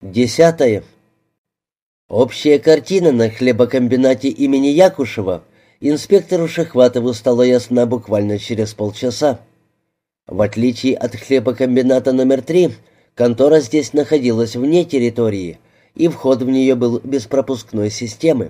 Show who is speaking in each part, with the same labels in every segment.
Speaker 1: 10. Общая картина на хлебокомбинате имени Якушева инспектору Шихватову стала ясна буквально через полчаса. В отличие от хлебокомбината номер 3, контора здесь находилась вне территории, и вход в нее был без пропускной системы.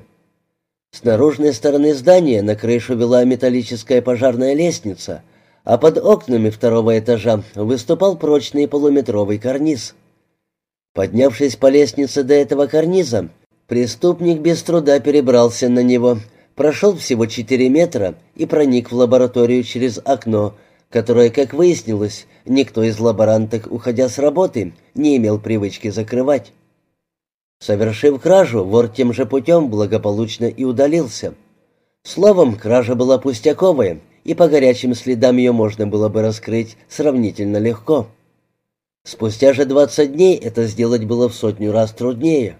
Speaker 1: С наружной стороны здания на крышу вела металлическая пожарная лестница, а под окнами второго этажа выступал прочный полуметровый карниз. Поднявшись по лестнице до этого карниза, преступник без труда перебрался на него, прошел всего 4 метра и проник в лабораторию через окно, которое, как выяснилось, никто из лаборанток, уходя с работы, не имел привычки закрывать. Совершив кражу, вор тем же путем благополучно и удалился. Словом, кража была пустяковая, и по горячим следам ее можно было бы раскрыть сравнительно легко. Спустя же 20 дней это сделать было в 100 раз труднее.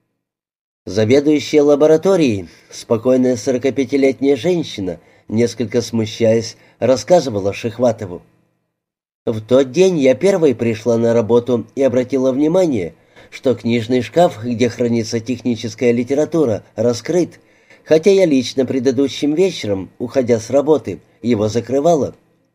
Speaker 1: Заведующая лабораторией, спокойная 45-летняя женщина, несколько смущаясь, рассказывала Шихватову. «В тот день я первой пришла на работу и обратила внимание, что книжный шкаф, где хранится техническая литература, раскрыт, хотя я лично предыдущим вечером, уходя с работы, его закрывала.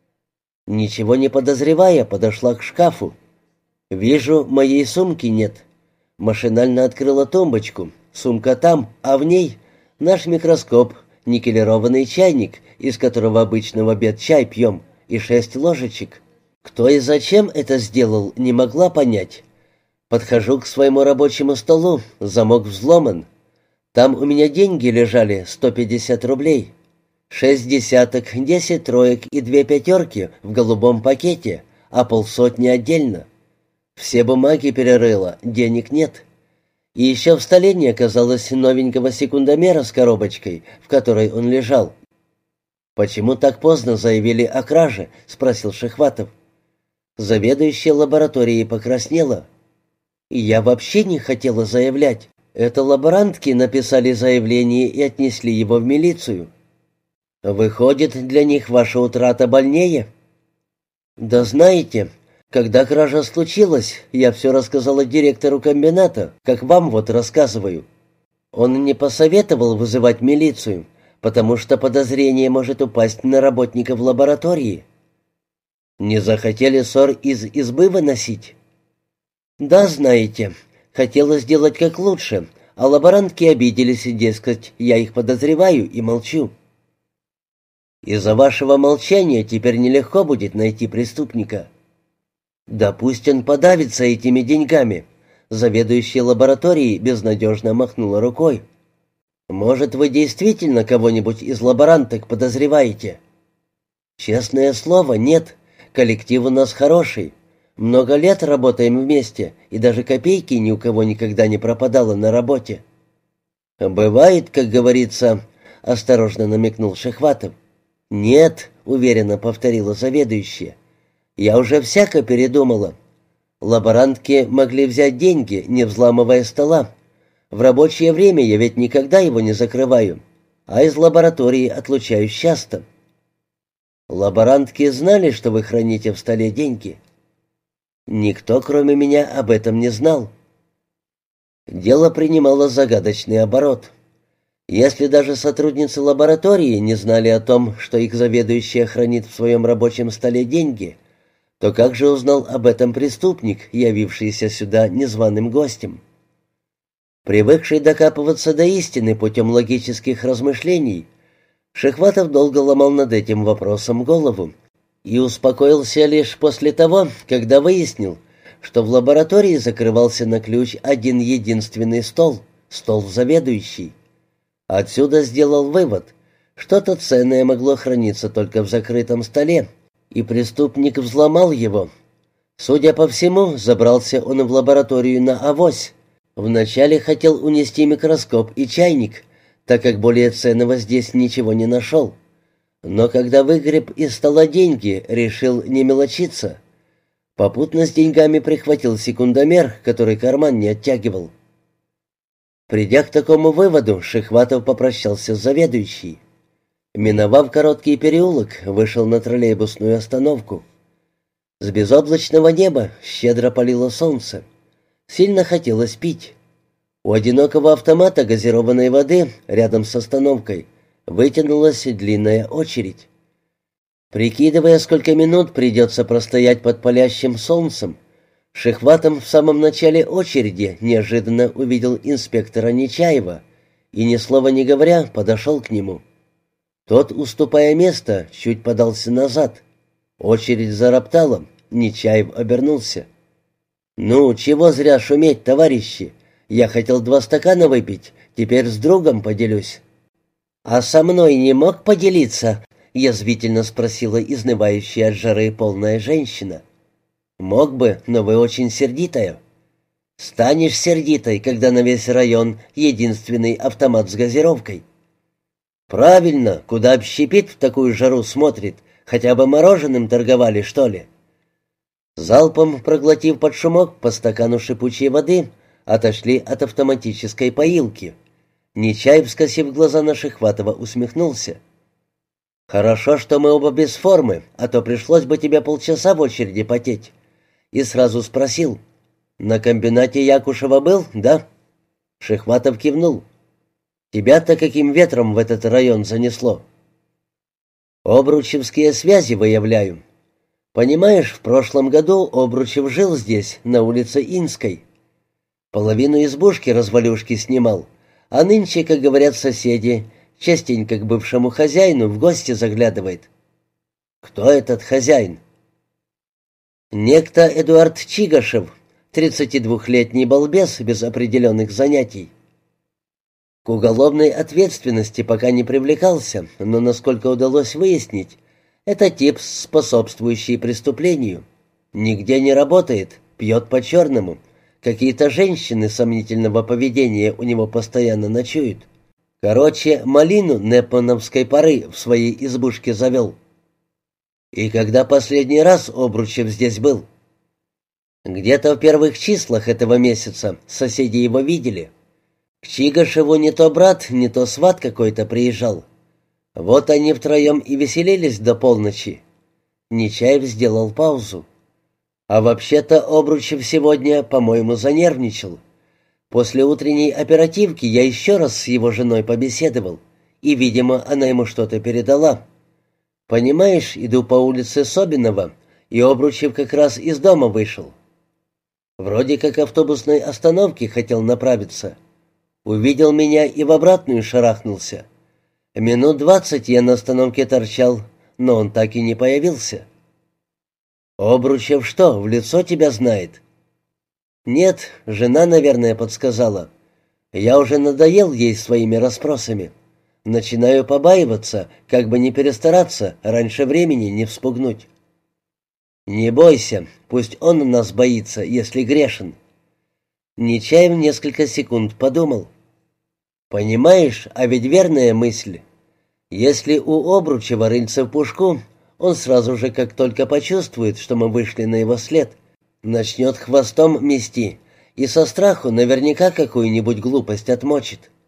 Speaker 1: Ничего не подозревая, подошла к шкафу. Вижу, моей сумки нет. Машинально открыла тумбочку. Сумка там, а в ней наш микроскоп, никелированный чайник, из которого обычно в обед чай пьем, и 6 ложечек. Кто и зачем это сделал, не могла понять. Подхожу к своему рабочему столу, замок взломан. Там у меня деньги лежали, 150 рублей. 6 десяток, 10 троек и 2 пятерки в голубом пакете, а 50 отдельно. Все бумаги перерыла, денег нет. И еще в столе не оказалось новенького секундомера с коробочкой, в которой он лежал. «Почему так поздно заявили о краже?» — спросил Шихватов. Заведующая лабораторией покраснела. «Я вообще не хотела заявлять. Это лаборантки написали заявление и отнесли его в милицию. Выходит, для них ваша утрата больнее?» «Да знаете, когда кража случилась, я все рассказала директору комбината, как вам вот рассказываю. Он не посоветовал вызывать милицию, потому что подозрение может упасть на работников лаборатории. Не захотели ссор из избы выносить?» «Да, знаете, хотела сделать как лучше, а лаборантки обиделись, и, дескать, я их подозреваю и молчу». «Из-за вашего молчания теперь нелегко будет найти преступника». «Да пусть он подавится этими деньгами», — заведующая лабораторией безнадежно махнула рукой. «Может, вы действительно кого-нибудь из лаборанток подозреваете?» «Честное слово, нет. Коллектив у нас хороший. Много лет работаем вместе, и даже копейки ни у кого никогда не пропадало на работе». «Бывает, как говорится», — осторожно намекнул Шихватов. «Нет», — уверенно повторила заведующая. «Я уже всяко передумала. Лаборантки могли взять деньги, не взламывая стола. В рабочее время я ведь никогда его не закрываю, а из лаборатории отлучаюсь часто». «Лаборантки знали, что вы храните в столе деньги?» «Никто, кроме меня, об этом не знал». Дело принимало загадочный оборот. Если даже сотрудницы лаборатории не знали о том, что их заведующая хранит в своем рабочем столе деньги, то как же узнал об этом преступник, явившийся сюда незваным гостем? Привыкший докапываться до истины путем логических размышлений, Шихватов долго ломал над этим вопросом голову и успокоился лишь после того, когда выяснил, что в лаборатории закрывался на ключ один единственный стол — стол заведующей. Отсюда сделал вывод: что-то ценное могло храниться только в закрытом столе, и преступник взломал его. Судя по всему, забрался он в лабораторию на авось. Вначале хотел унести микроскоп и чайник, так как более ценного здесь ничего не нашел. Но когда выгреб из стола деньги, решил не мелочиться. Попутно с деньгами прихватил секундомер, который карман не оттягивал. Придя к такому выводу, Шихватов попрощался с заведующей. Миновав короткий переулок, вышел на троллейбусную остановку. С безоблачного неба щедро палило солнце. Сильно хотелось пить. У одинокого автомата газированной воды рядом с остановкой вытянулась длинная очередь. Прикидывая, сколько минут придется простоять под палящим солнцем, Шихватов в самом начале очереди неожиданно увидел инспектора Нечаева и, ни слова не говоря, подошел к нему. Тот, уступая место, чуть подался назад. Очередь зароптала, Нечаев обернулся. «Ну, чего зря шуметь, товарищи? Я хотел 2 стакана выпить, теперь с другом поделюсь». «А со мной не мог поделиться?» — язвительно спросила изнывающая от жары полная женщина. «Мог бы, но вы очень сердитая». «Станешь сердитой, когда на весь район единственный автомат с газировкой». «Правильно, куда общепит в такую жару смотрит, хотя бы мороженым торговали, что ли?» Залпом проглотив под шумок по стакану шипучей воды, отошли от автоматической поилки. Нечаев, скосив глаза на Шихватова, усмехнулся. «Хорошо, что мы оба без формы, а то пришлось бы тебе полчаса в очереди потеть». И сразу спросил: «На комбинате Якушева был, да?» Шихватов кивнул. «Тебя-то каким ветром в этот район занесло?» «Обручевские связи выявляю. Понимаешь, в прошлом году Обручев жил здесь, на улице Инской. Половину избушки развалюшки снимал, а нынче, как говорят соседи, частенько к бывшему хозяину в гости заглядывает». «Кто этот хозяин?» «Некто Эдуард Чигашев, 32-летний балбес без определенных занятий. К уголовной ответственности пока не привлекался, но, насколько удалось выяснить, это тип, способствующий преступлению. Нигде не работает, пьет по-черному. Какие-то женщины сомнительного поведения у него постоянно ночуют. Короче, малину непмановской поры в своей избушке завел». «И когда последний раз Обручев здесь был?» «Где-то в первых числах этого месяца соседи его видели. К Чигашеву не то брат, не то сват какой-то приезжал. Вот они втроем и веселились до полночи». Нечаев сделал паузу. «А вообще-то Обручев сегодня, по-моему, занервничал. После утренней оперативки я еще раз с его женой побеседовал, и, видимо, она ему что-то передала. Понимаешь, иду по улице Собинова, и Обручев как раз из дома вышел. Вроде как автобусной остановке хотел направиться. Увидел меня и в обратную шарахнулся. Минут 20 я на остановке торчал, но он так и не появился». «Обручев что, в лицо тебя знает?» «Нет, жена, наверное, подсказала. Я уже надоел ей своими расспросами. Начинаю побаиваться, как бы не перестараться, раньше времени не вспугнуть». «Не бойся, пусть он нас боится, если грешен». Нечаев несколько секунд подумал. «Понимаешь, а ведь верная мысль. Если у Обручева рыльце в пушку, он сразу же, как только почувствует, что мы вышли на его след, начнет хвостом мести и со страху наверняка какую-нибудь глупость отмочит.